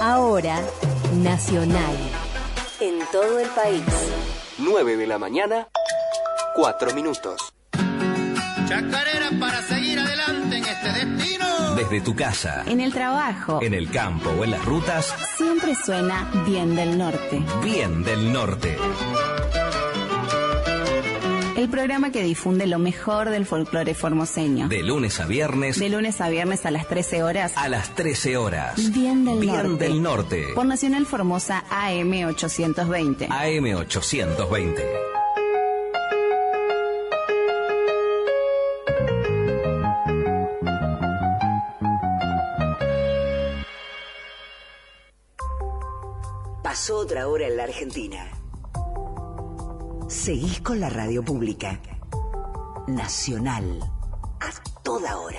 Ahora, Nacional. En todo el país. 9 de la mañana, 4 minutos. Chacarera para seguir adelante en este destino. Desde tu casa, en el trabajo, en el campo o en las rutas, siempre suena Bien del Norte. Bien del Norte. El programa que difunde lo mejor del folclore formoseño. De lunes a viernes. De lunes a viernes a las 13 horas. A las 13 horas. Bien del Bien Norte. del Norte. Por Nacional Formosa AM 820. AM 820. Pasó otra hora en la Argentina. Seguís con la radio pública. Nacional. A toda hora.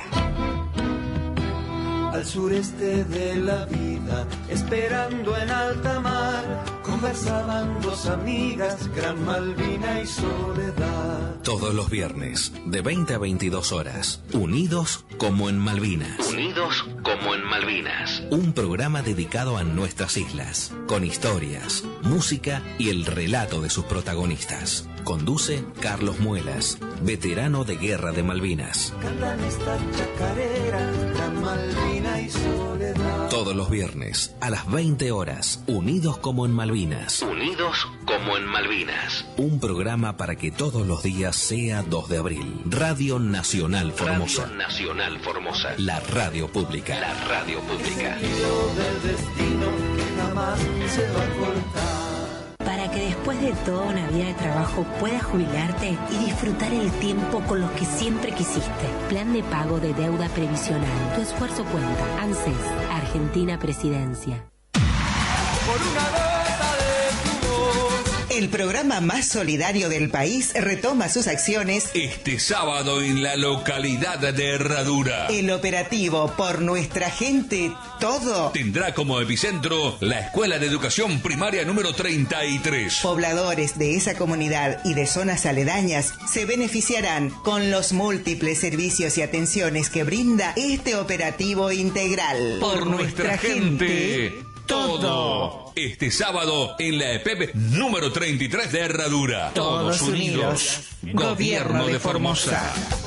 Al sureste de la vida, esperando en alta mar, conversaban dos amigas, Gran Malvina y Soledad. Todos los viernes, de 20 a 22 horas, Unidos como en Malvinas. Unidos como en Malvinas. Un programa dedicado a nuestras islas, con historias, música y el relato de sus protagonistas. Conduce Carlos Muelas, veterano de Guerra de Malvinas. Cantan esta chacarera, Gran Malvina y Soledad. Todos los viernes, a las 20 horas, Unidos como en Malvinas. Unidos como en Malvinas. Un programa para que todos los días sea 2 de abril. Radio Nacional Formosa. Radio Nacional Formosa. La radio pública. La radio pública. El hilo del destino que jamás se va a cortar. Para que después de toda una vida de trabajo puedas jubilarte y disfrutar el tiempo con los que siempre quisiste. Plan de pago de deuda previsional. Tu esfuerzo cuenta. ANSES, Argentina Presidencia. Por una gota de tu voz. El programa más solidario del país retoma sus acciones este sábado en la localidad de Herradura. El operativo Por Nuestra Gente Todo tendrá como epicentro la Escuela de Educación Primaria número 33. Pobladores de esa comunidad y de zonas aledañas se beneficiarán con los múltiples servicios y atenciones que brinda este operativo integral. Por nuestra gente todo. Este sábado en la EPEP número 33 de Herradura. Todos unidos. Gobierno de Formosa.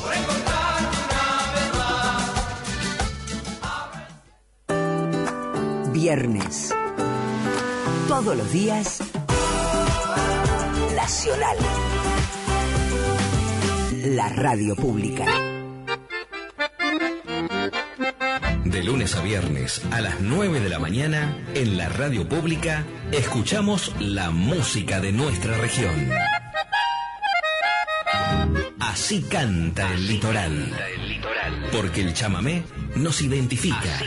Viernes. Todos los días. Nacional. La radio pública. De lunes a viernes, a las 9 de la mañana, en la radio pública, escuchamos la música de nuestra región. Así canta el litoral. Porque el chamamé nos identifica.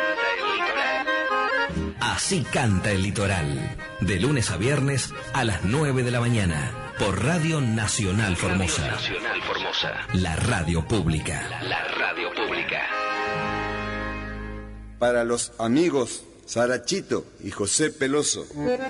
Así canta el litoral. De lunes a viernes, a las 9 de la mañana, por Radio Nacional Formosa. Radio Nacional Formosa. La radio pública. La radio pública. Para los amigos Sarachito y José Peloso.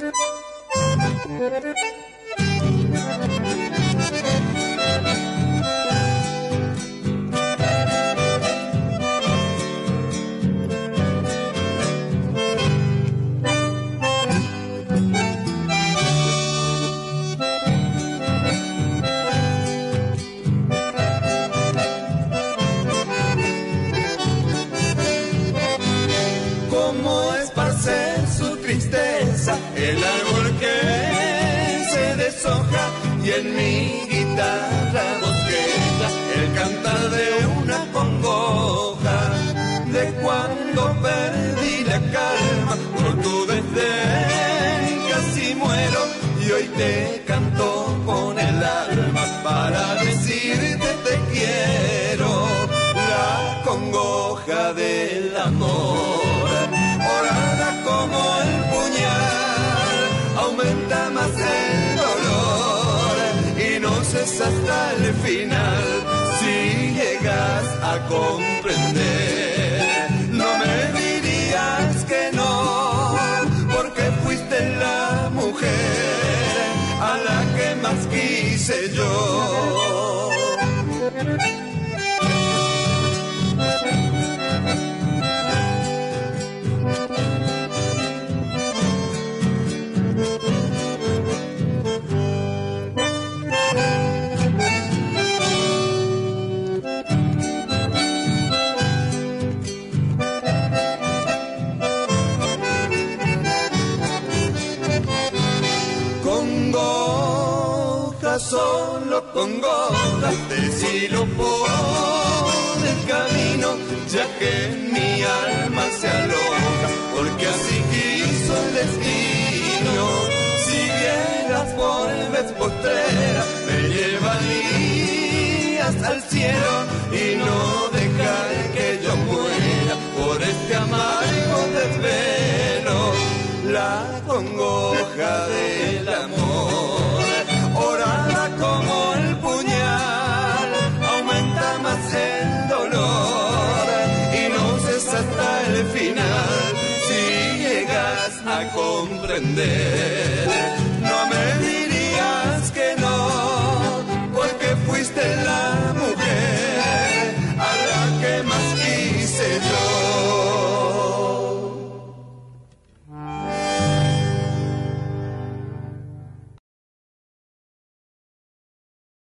El árbol que se deshoja y en mi guitarra bosqueja el cantar de una congoja de cuando perdí la calma por tu desdén casi muero y hoy te canto con el alma para decirte te quiero la congoja del amor orada como el puñal aumenta más el dolor y no cesa hasta el final si llegas a comprender no me dirías que no porque fuiste la mujer a la que más quise yo. solo congojas, decilo por el camino, ya que mi alma se aloja, porque así quiso el destino. Si vieras volves postrera, me llevarías al cielo y no dejar que yo muera por este amargo desvelo. La congoja del amor, orada como el puñal, aumenta más el dolor y no cesa hasta el final. Si llegas a comprender, no me dirías que no, porque fuiste la mujer a la que más quise yo.